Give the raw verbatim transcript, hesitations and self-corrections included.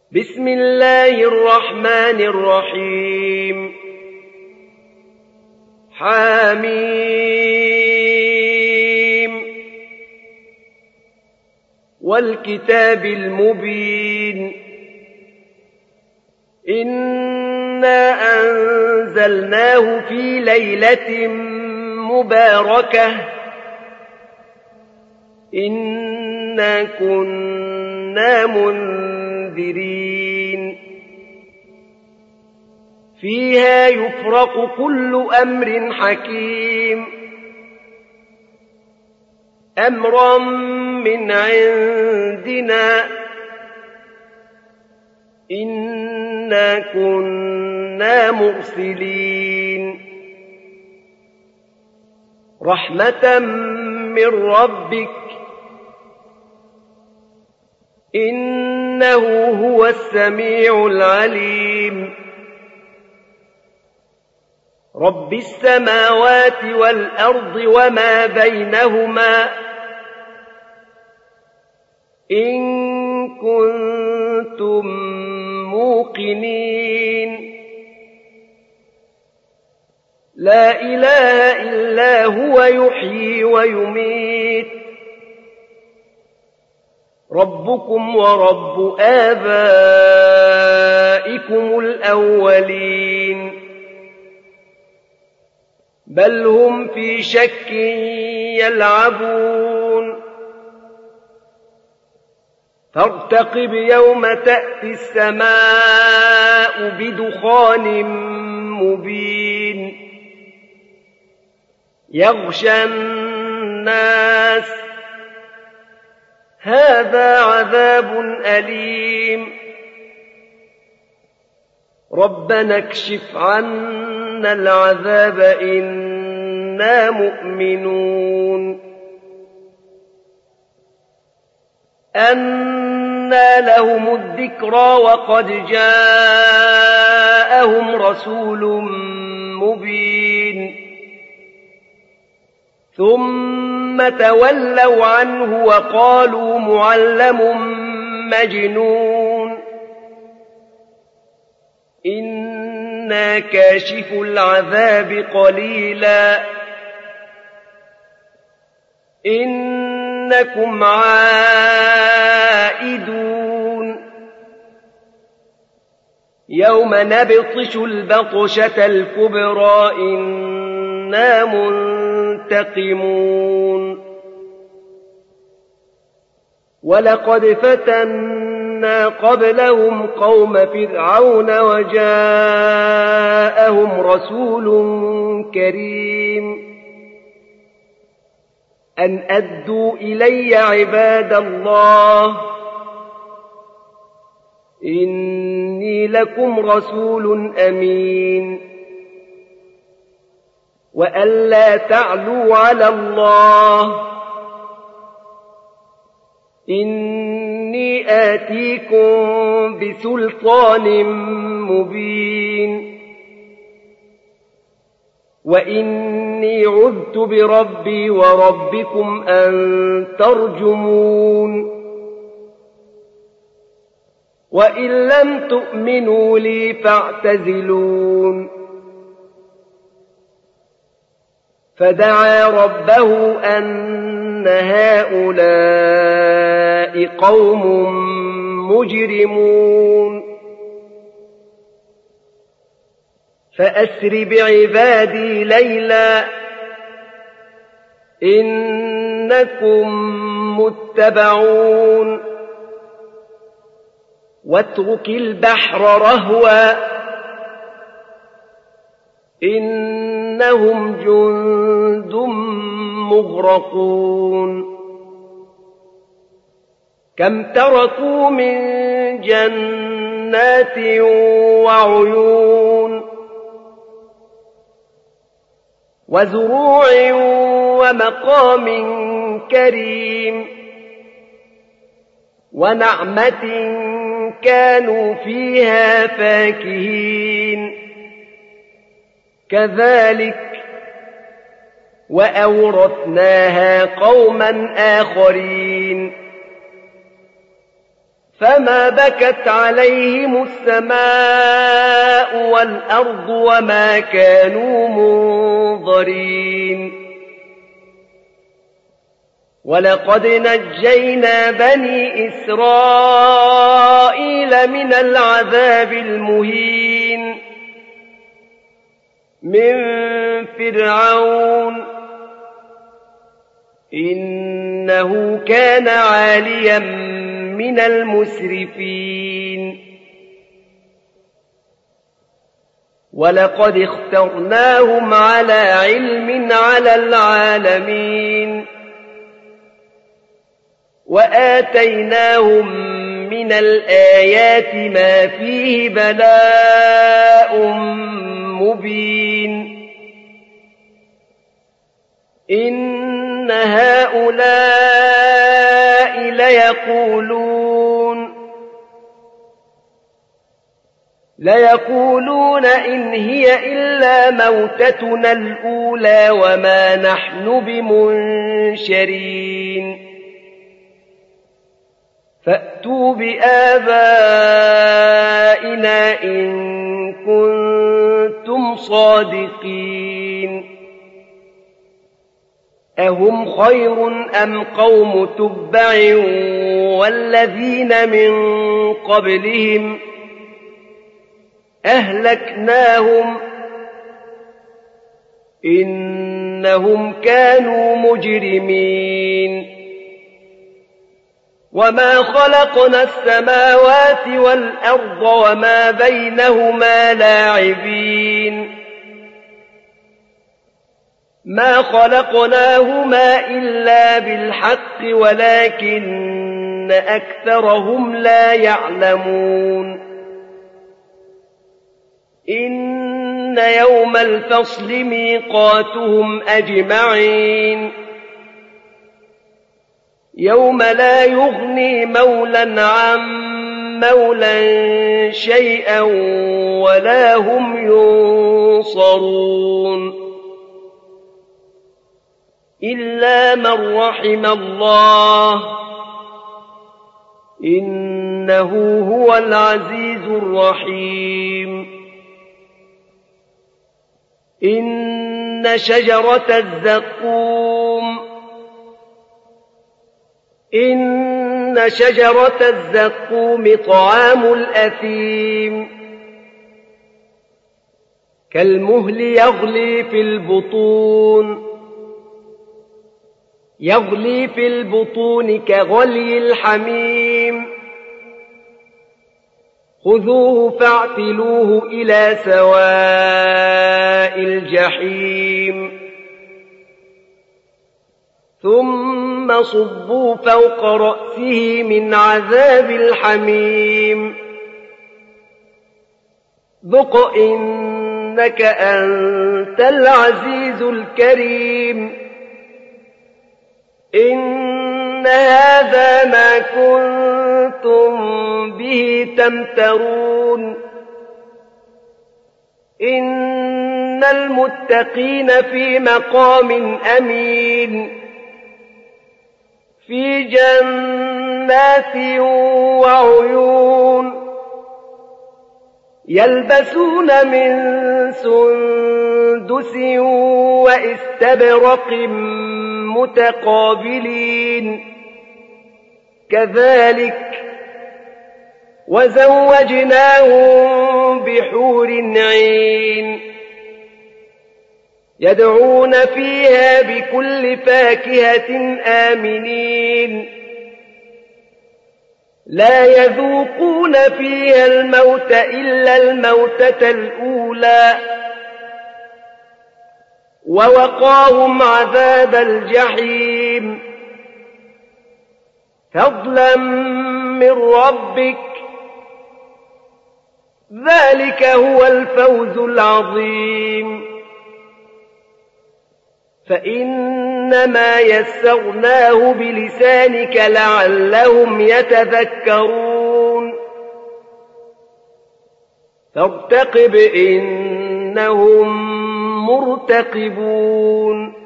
بسم الله الرحمن الرحيم حميم والكتاب المبين إنا أنزلناه في ليلة مباركة إنا كنا منذرين فيها يفرق كل أمر حكيم أمرا من عندنا إنا كنا مرسلين رحمة من ربك إنه هو السميع العليم رب السماوات والأرض وما بينهما إن كنتم موقنين لا إله إلا هو يحيي ويميت ربكم ورب آبائكم الأولين بل هم في شك يلعبون فارتقب يوم تأتي السماء بدخان مبين يغشى الناس هذا عذاب أليم ربنا اكشف عنا العذاب إنا مؤمنون أنى لهم الذكرى وقد جاءهم رسول مبين ثم تولوا عنه وقالوا معلم مجنون إنا كاشف العذاب قليلا إنكم عائدون يوم نبطش البطشة الكبرى إنا منتقمون ولقد فتنا قبلهم قوم فرعون وجاءهم رسول كريم أن أدوا إلي عباد الله إني لكم رسول أمين وألا تعلوا على الله إني آتيكم بسلطان مبين وإني عذت بربي وربكم أن ترجمون وإن لم تؤمنوا لي فاعتزلون فدعا ربه أن هؤلاء قوم مجرمون فأسر بعبادي ليلا إنكم متبعون واترك البحر رهوا إنهم جند مغرقون كم تركوا من جنات وعيون وزروع ومقام كريم ونعمة كانوا فيها فاكهين كذلك وأورثناها قوما آخرين فما بكت عليهم السماء والأرض وما كانوا منظرين ولقد نجينا بني إسرائيل من العذاب المهين من فرعون إنه كان عاليا من المسرفين ولقد اخترناهم على علم على العالمين وآتيناهم من الآيات ما فيه بلاء مبين إن هؤلاء ليقولون ليقولون إن هي إلا موتتنا الأولى وما نحن بمنشرين فأتوا بآبائنا إن كنتم صادقين أهم خير أم قوم تبع والذين من قبلهم أهلكناهم إنهم كانوا مجرمين وما خلقنا السماوات والأرض وما بينهما لاعبين ما خلقناهما إلا بالحق ولكن أكثرهم لا يعلمون إن يوم الفصل ميقاتهم أجمعين يوم لا يغني مولا عن مولا شيئا ولا هم ينصرون إلا من رحم الله إنه هو العزيز الرحيم إن شجرة الزقوم إن شجرة الزقوم طعام الأثيم كالمهل يغلي في البطون يغلي في البطون كغلي الحميم خذوه فاعتلوه إلى سواء الجحيم ثم صبوا فوق رأسه من عذاب الحميم ذق إنك أنت العزيز الكريم إن هذا ما كنتم به تمترون إن المتقين في مقام أمين في جنات وعيون يلبسون من سندس واستبرق متقابلين كذلك وزوجناهم بحور عين يدعون فيها بكل فاكهة آمنين لا يذوقون فيها الموت إلا الموتة الأولى ووقاهم عذاب الجحيم فضلا من ربك ذلك هو الفوز العظيم فإنما يسرناه بلسانك لعلهم يتذكرون فارتقب إنهم مرتقبون